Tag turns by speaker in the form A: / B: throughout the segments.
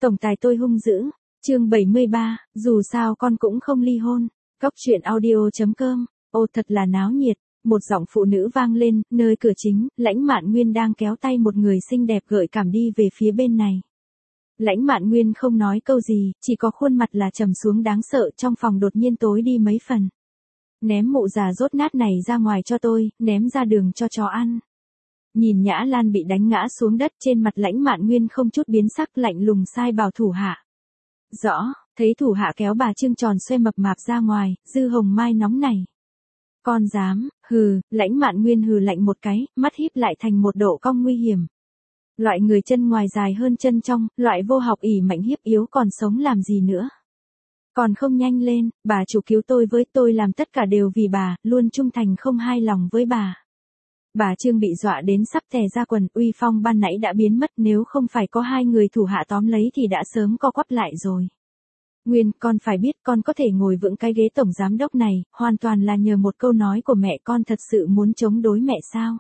A: Tổng tài tôi hung dữ. Chương 73, dù sao con cũng không ly hôn. Góc truyện audio.com. Ô thật là náo nhiệt. Một giọng phụ nữ vang lên, nơi cửa chính, Lãnh Mạn Nguyên đang kéo tay một người xinh đẹp gợi cảm đi về phía bên này. Lãnh Mạn Nguyên không nói câu gì, chỉ có khuôn mặt là trầm xuống đáng sợ, trong phòng đột nhiên tối đi mấy phần. Ném mụ già rốt nát này ra ngoài cho tôi, ném ra đường cho chó ăn. Nhìn Nhã Lan bị đánh ngã xuống đất, trên mặt Lãnh Mạn Nguyên không chút biến sắc, lạnh lùng sai bảo thủ hạ. Rõ, thấy thủ hạ kéo bà Trương tròn xoe mập mạp ra ngoài, Dư Hồng Mai nóng này. Con dám, hừ, Lãnh Mạn Nguyên hừ lạnh một cái, mắt híp lại thành một độ cong nguy hiểm. Loại người chân ngoài dài hơn chân trong, loại vô học ỷ mạnh hiếp yếu còn sống làm gì nữa. Còn không nhanh lên, bà chủ cứu tôi với, tôi làm tất cả đều vì bà, luôn trung thành không hai lòng với bà. Bà Trương bị dọa đến sắp tè ra quần, uy phong ban nãy đã biến mất, nếu không phải có hai người thủ hạ tóm lấy thì đã sớm co quắp lại rồi. Nguyên, con phải biết con có thể ngồi vững cái ghế tổng giám đốc này, hoàn toàn là nhờ một câu nói của mẹ. Con thật sự muốn chống đối mẹ sao?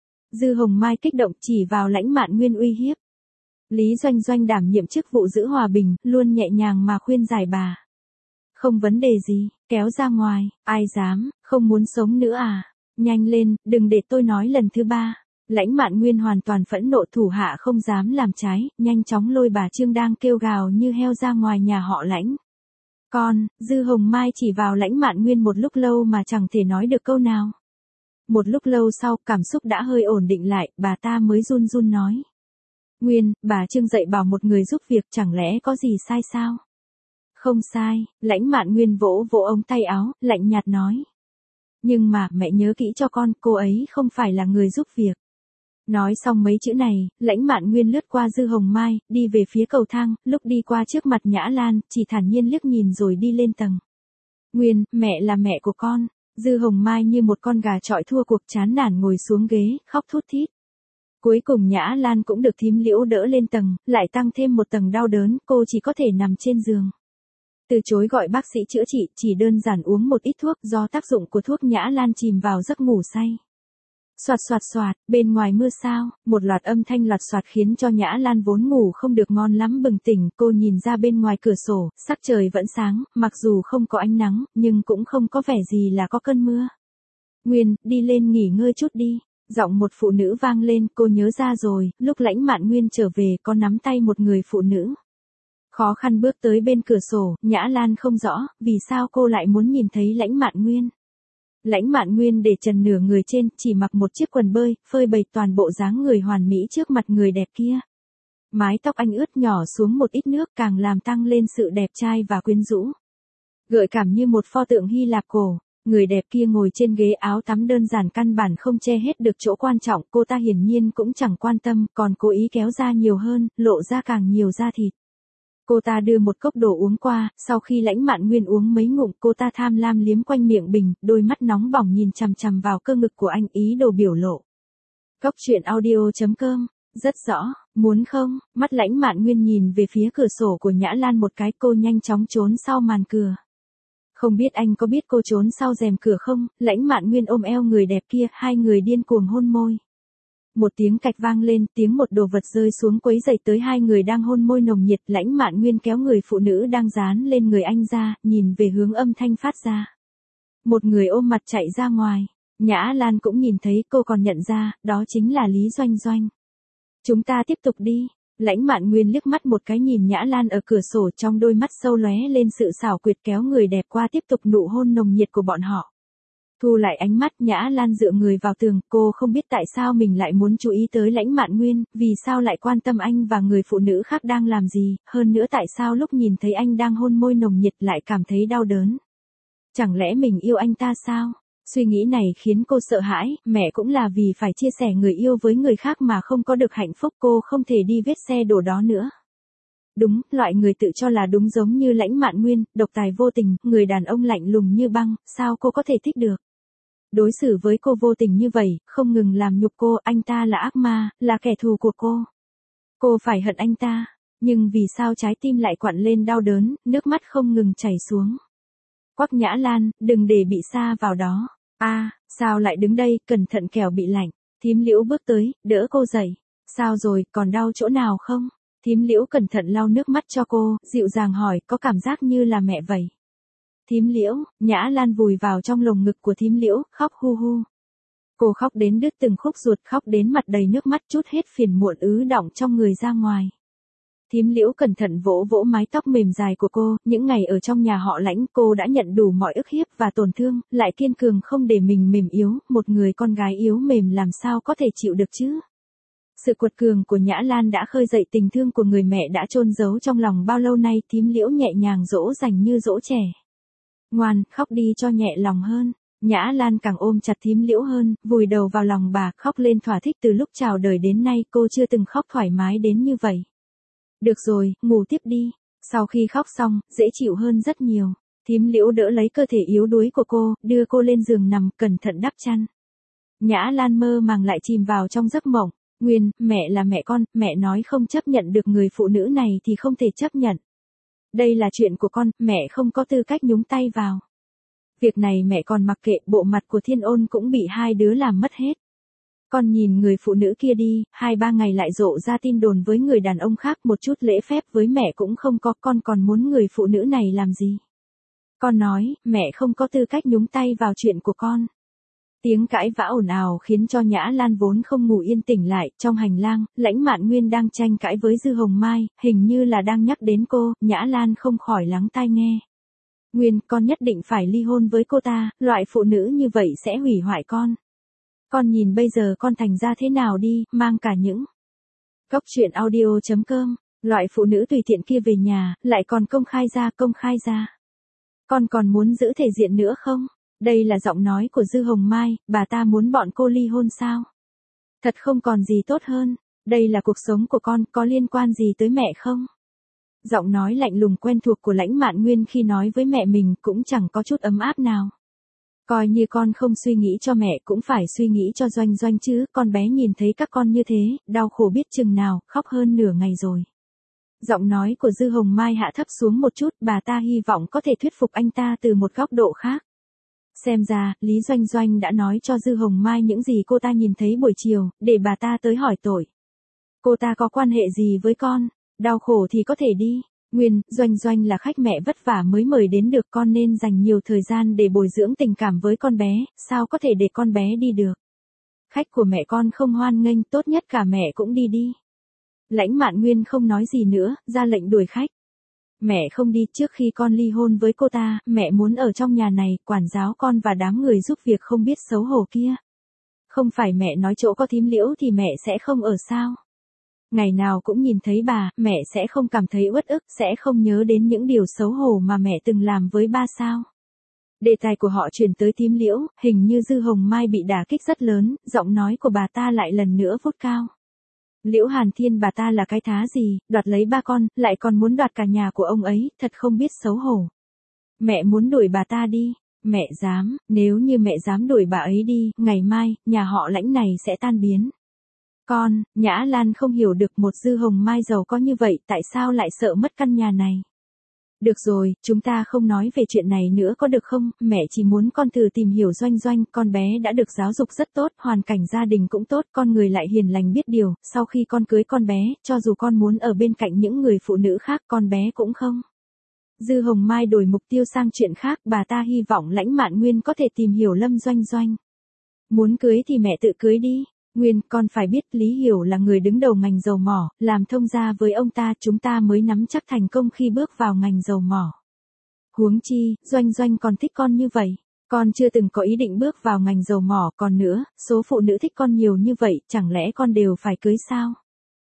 A: Dư Hồng Mai kích động chỉ vào Lãnh Mạn Nguyên uy hiếp. Lý Doanh Doanh đảm nhiệm chức vụ giữ hòa bình, luôn nhẹ nhàng mà khuyên giải bà. Không vấn đề gì, kéo ra ngoài, ai dám, không muốn sống nữa à? Nhanh lên, đừng để tôi nói lần thứ ba. Lãnh Mạn Nguyên hoàn toàn phẫn nộ, thủ hạ không dám làm trái, nhanh chóng lôi bà Trương đang kêu gào như heo ra ngoài nhà họ Lãnh. Con, Dư Hồng Mai chỉ vào Lãnh Mạn Nguyên một lúc lâu mà chẳng thể nói được câu nào. Một lúc lâu sau, cảm xúc đã hơi ổn định lại, bà ta mới run run nói. Nguyên, bà Trương dạy bảo một người giúp việc, chẳng lẽ có gì sai sao? Không sai, Lãnh Mạn Nguyên vỗ vỗ ống tay áo, lạnh nhạt nói. Nhưng mà, mẹ nhớ kỹ cho con, cô ấy không phải là người giúp việc. Nói xong mấy chữ này, Lãnh Mạn Nguyên lướt qua Dư Hồng Mai, đi về phía cầu thang, lúc đi qua trước mặt Nhã Lan, chỉ thản nhiên liếc nhìn rồi đi lên tầng. Nguyên, mẹ là mẹ của con. Dư Hồng Mai như một con gà chọi thua cuộc, chán nản ngồi xuống ghế, khóc thút thít. Cuối cùng Nhã Lan cũng được thím Liễu đỡ lên tầng, lại tăng thêm một tầng đau đớn, cô chỉ có thể nằm trên giường. Từ chối gọi bác sĩ chữa trị, chỉ đơn giản uống một ít thuốc, do tác dụng của thuốc Nhã Lan chìm vào giấc ngủ say. Soạt soạt soạt, bên ngoài mưa sao, một loạt âm thanh loạt soạt khiến cho Nhã Lan vốn ngủ không được ngon lắm bừng tỉnh, cô nhìn ra bên ngoài cửa sổ, sắc trời vẫn sáng, mặc dù không có ánh nắng, nhưng cũng không có vẻ gì là có cơn mưa. Nguyên, đi lên nghỉ ngơi chút đi. Giọng một phụ nữ vang lên, cô nhớ ra rồi, lúc Lãnh Mạn Nguyên trở về có nắm tay một người phụ nữ. Khó khăn bước tới bên cửa sổ, Nhã Lan không rõ, vì sao cô lại muốn nhìn thấy Lãnh Mạn Nguyên. Lãnh Mạn Nguyên để trần nửa người trên, chỉ mặc một chiếc quần bơi, phơi bày toàn bộ dáng người hoàn mỹ trước mặt người đẹp kia. Mái tóc anh ướt nhỏ xuống một ít nước càng làm tăng lên sự đẹp trai và quyến rũ. Gợi cảm như một pho tượng Hy Lạp cổ. Người đẹp kia ngồi trên ghế, áo tắm đơn giản căn bản không che hết được chỗ quan trọng, cô ta hiển nhiên cũng chẳng quan tâm, còn cố ý kéo ra nhiều hơn, lộ ra càng nhiều da thịt. Cô ta đưa một cốc đồ uống qua, sau khi Lãnh Mạn Nguyên uống mấy ngụm, cô ta tham lam liếm quanh miệng bình, đôi mắt nóng bỏng nhìn chằm chằm vào cơ ngực của anh, ý đồ biểu lộ. Góc truyện audio.com, rất rõ, muốn không? Mắt Lãnh Mạn Nguyên nhìn về phía cửa sổ của Nhã Lan một cái, cô nhanh chóng trốn sau màn cửa. Không biết anh có biết cô trốn sau rèm cửa không? Lãnh Mạn Nguyên ôm eo người đẹp kia, hai người điên cuồng hôn môi. Một tiếng cạch vang lên, tiếng một đồ vật rơi xuống quấy rầy tới hai người đang hôn môi nồng nhiệt. Lãnh Mạn Nguyên kéo người phụ nữ đang dán lên người anh ra, nhìn về hướng âm thanh phát ra. Một người ôm mặt chạy ra ngoài. Nhã Lan cũng nhìn thấy, cô còn nhận ra, đó chính là Lý Doanh Doanh. Chúng ta tiếp tục đi. Lãnh Mạn Nguyên liếc mắt một cái nhìn Nhã Lan ở cửa sổ, trong đôi mắt sâu lóe lên sự xảo quyệt, kéo người đẹp qua tiếp tục nụ hôn nồng nhiệt của bọn họ. Thu lại ánh mắt, Nhã Lan dựa người vào tường, cô không biết tại sao mình lại muốn chú ý tới Lãnh Mạn Nguyên, vì sao lại quan tâm anh và người phụ nữ khác đang làm gì, hơn nữa tại sao lúc nhìn thấy anh đang hôn môi nồng nhiệt lại cảm thấy đau đớn. Chẳng lẽ mình yêu anh ta sao? Suy nghĩ này khiến cô sợ hãi, mẹ cũng là vì phải chia sẻ người yêu với người khác mà không có được hạnh phúc, cô không thể đi vết xe đổ đó nữa. Đúng, loại người tự cho là đúng giống như Lãnh Mạn Nguyên, độc tài vô tình, người đàn ông lạnh lùng như băng, sao cô có thể thích được? Đối xử với cô vô tình như vậy, không ngừng làm nhục cô, anh ta là ác ma, là kẻ thù của cô. Cô phải hận anh ta, nhưng vì sao trái tim lại quặn lên đau đớn, nước mắt không ngừng chảy xuống. Quắc Nhã Lan, đừng để bị sa vào đó. Sao lại đứng đây, cẩn thận kẻo bị lạnh. Thím Liễu bước tới, đỡ cô dậy. Sao rồi, còn đau chỗ nào không? Thím Liễu cẩn thận lau nước mắt cho cô, dịu dàng hỏi, có cảm giác như là mẹ vậy. Thím Liễu, Nhã Lan vùi vào trong lồng ngực của thím Liễu, khóc hu hu. Cô khóc đến đứt từng khúc ruột, khóc đến mặt đầy nước mắt, trút hết phiền muộn ứ đọng trong người ra ngoài. Thím Liễu cẩn thận vỗ vỗ mái tóc mềm dài của cô, những ngày ở trong nhà họ Lãnh cô đã nhận đủ mọi ức hiếp và tổn thương, lại kiên cường không để mình mềm yếu, một người con gái yếu mềm làm sao có thể chịu được chứ. Sự quật cường của Nhã Lan đã khơi dậy tình thương của người mẹ đã chôn giấu trong lòng bao lâu nay, thím Liễu nhẹ nhàng dỗ dành như dỗ trẻ. Ngoan, khóc đi cho nhẹ lòng hơn. Nhã Lan càng ôm chặt thím Liễu hơn, vùi đầu vào lòng bà, khóc lên thỏa thích, từ lúc chào đời đến nay cô chưa từng khóc thoải mái đến như vậy. Được rồi, ngủ tiếp đi. Sau khi khóc xong, dễ chịu hơn rất nhiều. Thím Liễu đỡ lấy cơ thể yếu đuối của cô, đưa cô lên giường nằm, cẩn thận đắp chăn. Nhã Lan mơ màng lại chìm vào trong giấc mộng. Nguyên, mẹ là mẹ con, mẹ nói không chấp nhận được người phụ nữ này thì không thể chấp nhận. Đây là chuyện của con, mẹ không có tư cách nhúng tay vào. Việc này mẹ còn mặc kệ, bộ mặt của Thiên Ôn cũng bị hai đứa làm mất hết. Con nhìn người phụ nữ kia đi, 2-3 ngày lại rộ ra tin đồn với người đàn ông khác, một chút lễ phép với mẹ cũng không có, con còn muốn người phụ nữ này làm gì? Con nói, mẹ không có tư cách nhúng tay vào chuyện của con. Tiếng cãi vã ồn ào khiến cho Nhã Lan vốn không ngủ yên tỉnh lại, trong hành lang, Lãnh Mạn Nguyên đang tranh cãi với Dư Hồng Mai, hình như là đang nhắc đến cô, Nhã Lan không khỏi lắng tai nghe. Nguyên, con nhất định phải ly hôn với cô ta, loại phụ nữ như vậy sẽ hủy hoại con. Con nhìn bây giờ con thành ra thế nào đi, mang cả những Cốc truyện audio.com, loại phụ nữ tùy tiện kia về nhà, lại còn công khai ra. Con còn muốn giữ thể diện nữa không? Đây là giọng nói của Dư Hồng Mai, bà ta muốn bọn cô ly hôn sao? Thật không còn gì tốt hơn, đây là cuộc sống của con, có liên quan gì tới mẹ không? Giọng nói lạnh lùng quen thuộc của Lãnh Mạn Nguyên khi nói với mẹ mình cũng chẳng có chút ấm áp nào. Coi như con không suy nghĩ cho mẹ cũng phải suy nghĩ cho Doanh Doanh chứ, con bé nhìn thấy các con như thế, đau khổ biết chừng nào, khóc hơn nửa ngày rồi. Giọng nói của Dư Hồng Mai hạ thấp xuống một chút, bà ta hy vọng có thể thuyết phục anh ta từ một góc độ khác. Xem ra, Lý Doanh Doanh đã nói cho Dư Hồng Mai những gì cô ta nhìn thấy buổi chiều, để bà ta tới hỏi tội. Cô ta có quan hệ gì với con? Đau khổ thì có thể đi. Nguyên, Doanh Doanh là khách mẹ vất vả mới mời đến được, con nên dành nhiều thời gian để bồi dưỡng tình cảm với con bé, sao có thể để con bé đi được. Khách của mẹ con không hoan nghênh, tốt nhất cả mẹ cũng đi đi. Lãnh Mạn Nguyên không nói gì nữa, ra lệnh đuổi khách. Mẹ không đi, trước khi con ly hôn với cô ta, mẹ muốn ở trong nhà này, quản giáo con và đám người giúp việc không biết xấu hổ kia. Không phải mẹ nói chỗ có thím Liễu thì mẹ sẽ không ở sao? Ngày nào cũng nhìn thấy bà, mẹ sẽ không cảm thấy uất ức, sẽ không nhớ đến những điều xấu hổ mà mẹ từng làm với ba sao? Đề tài của họ chuyển tới thím Liễu, hình như Dư Hồng Mai bị đả kích rất lớn, giọng nói của bà ta lại lần nữa vút cao. Liễu Hàn Thiên bà ta là cái thá gì, đoạt lấy ba con, lại còn muốn đoạt cả nhà của ông ấy, thật không biết xấu hổ. Mẹ muốn đuổi bà ta đi, mẹ dám, nếu như mẹ dám đuổi bà ấy đi, ngày mai, nhà họ Lãnh này sẽ tan biến. Con, Nhã Lan không hiểu được, một Dư Hồng Mai giàu có như vậy, tại sao lại sợ mất căn nhà này. Được rồi, chúng ta không nói về chuyện này nữa có được không, mẹ chỉ muốn con thử tìm hiểu Doanh Doanh, con bé đã được giáo dục rất tốt, hoàn cảnh gia đình cũng tốt, con người lại hiền lành biết điều, sau khi con cưới con bé, cho dù con muốn ở bên cạnh những người phụ nữ khác, con bé cũng không. Dư Hồng Mai đổi mục tiêu sang chuyện khác, bà ta hy vọng Lãnh Mạn Nguyên có thể tìm hiểu Lâm Doanh Doanh. Muốn cưới thì mẹ tự cưới đi. Nguyên, con phải biết Lý Hiểu là người đứng đầu ngành dầu mỏ, làm thông gia với ông ta chúng ta mới nắm chắc thành công khi bước vào ngành dầu mỏ. Huống chi, Doanh Doanh còn thích con như vậy. Con chưa từng có ý định bước vào ngành dầu mỏ, còn nữa, số phụ nữ thích con nhiều như vậy, chẳng lẽ con đều phải cưới sao?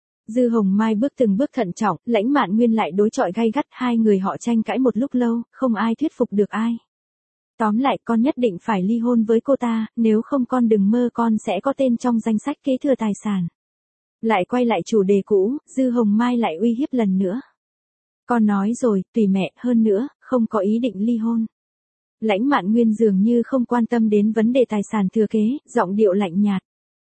A: Dư Hồng Mai bước từng bước thận trọng, Lãnh Mạn Nguyên lại đối chọi gay gắt, hai người họ tranh cãi một lúc lâu, không ai thuyết phục được ai. Tóm lại con nhất định phải ly hôn với cô ta, nếu không con đừng mơ con sẽ có tên trong danh sách kế thừa tài sản. Lại quay lại chủ đề cũ, Dư Hồng Mai lại uy hiếp lần nữa. Con nói rồi, tùy mẹ, hơn nữa, không có ý định ly hôn. Lãnh Mạn Nguyên dường như không quan tâm đến vấn đề tài sản thừa kế, giọng điệu lạnh nhạt.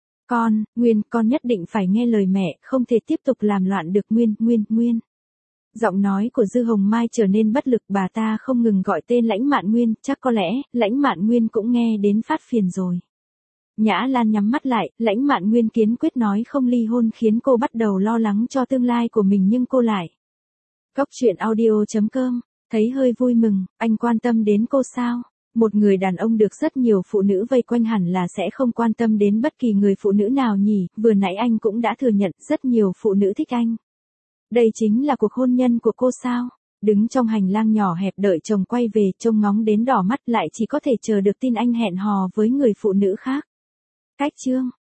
A: Nguyên, con nhất định phải nghe lời mẹ, không thể tiếp tục làm loạn được Nguyên. Giọng nói của Dư Hồng Mai trở nên bất lực, bà ta không ngừng gọi tên Lãnh Mạn Nguyên, chắc có lẽ, Lãnh Mạn Nguyên cũng nghe đến phát phiền rồi. Nhã Lan nhắm mắt lại, Lãnh Mạn Nguyên kiên quyết nói không ly hôn khiến cô bắt đầu lo lắng cho tương lai của mình nhưng cô lại. Cóc truyện audio.com, thấy hơi vui mừng, anh quan tâm đến cô sao? Một người đàn ông được rất nhiều phụ nữ vây quanh hẳn là sẽ không quan tâm đến bất kỳ người phụ nữ nào nhỉ, vừa nãy anh cũng đã thừa nhận rất nhiều phụ nữ thích anh. Đây chính là cuộc hôn nhân của cô sao? Đứng trong hành lang nhỏ hẹp đợi chồng quay về, trông ngóng đến đỏ mắt lại chỉ có thể chờ được tin anh hẹn hò với người phụ nữ khác. Cách chương